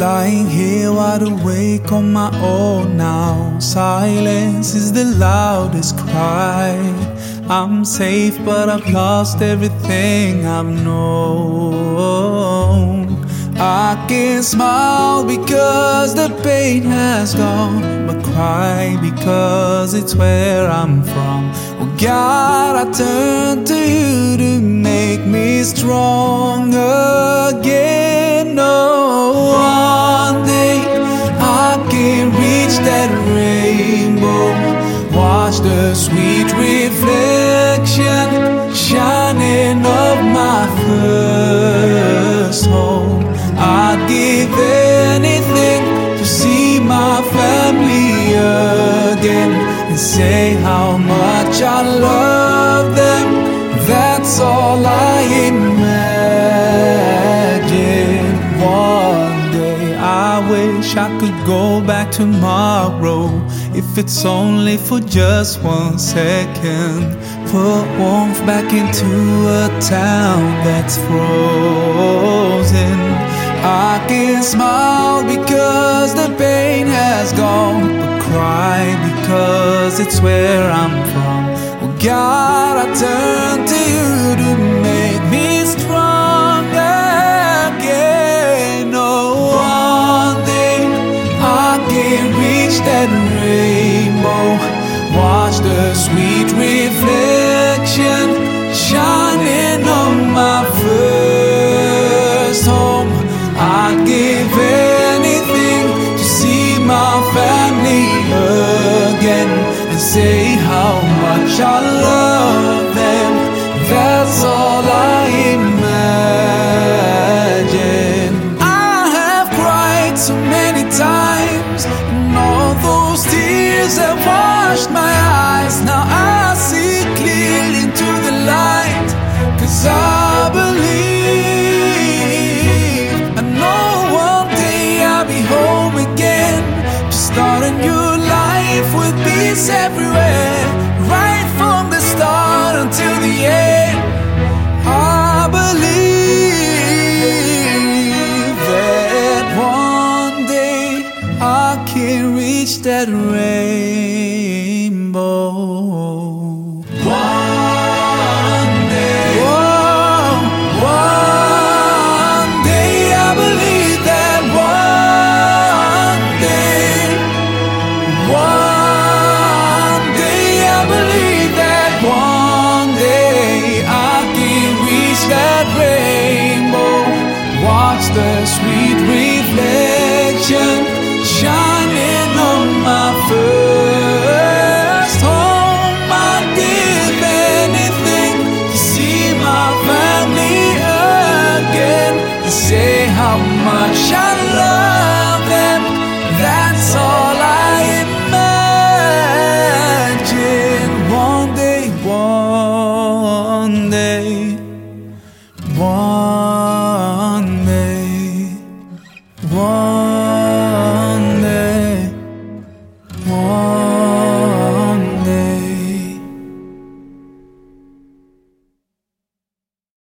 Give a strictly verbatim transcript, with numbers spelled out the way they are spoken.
Lying here wide awake on my own now. Silence is the loudest cry. I'm safe but I've lost everything I've known. I can smile because the pain has gone, but cry because it's where I'm from. Oh God, I turn to you to make me strong again. Oh, one day I can reach that rainbow, watch the sweet reflection shining of my first home. I'd give anything to see my family again and say how much I love them. That's all I imagine. One day I wish I could go back tomorrow, if it's only for just one second. Put warmth back into a town that's frozen. I can smile because the pain has gone, but cry because it's where I'm from. Oh God, I turn to you to make me strong again. Oh, one day I can reach that rainbow, watch the sweet reflection shining on my first home. I'd give anything to see my family again and say how much I love them. That's all I imagine. I have cried so many times, and all those tears have washed my eyes. Now I see clearly into the light, 'cause I believe. Home again, to start a new life with peace everywhere, right from the start until the end. I believe that one day I can reach that rainbow. One day, oh, one day I believe that one. One day I believe that one day I can reach that rainbow, watch the sweet reflection shining on my first home. I'd give anything to see my family again and say how much I love them. That's all I imagine. One day, one day, one day, one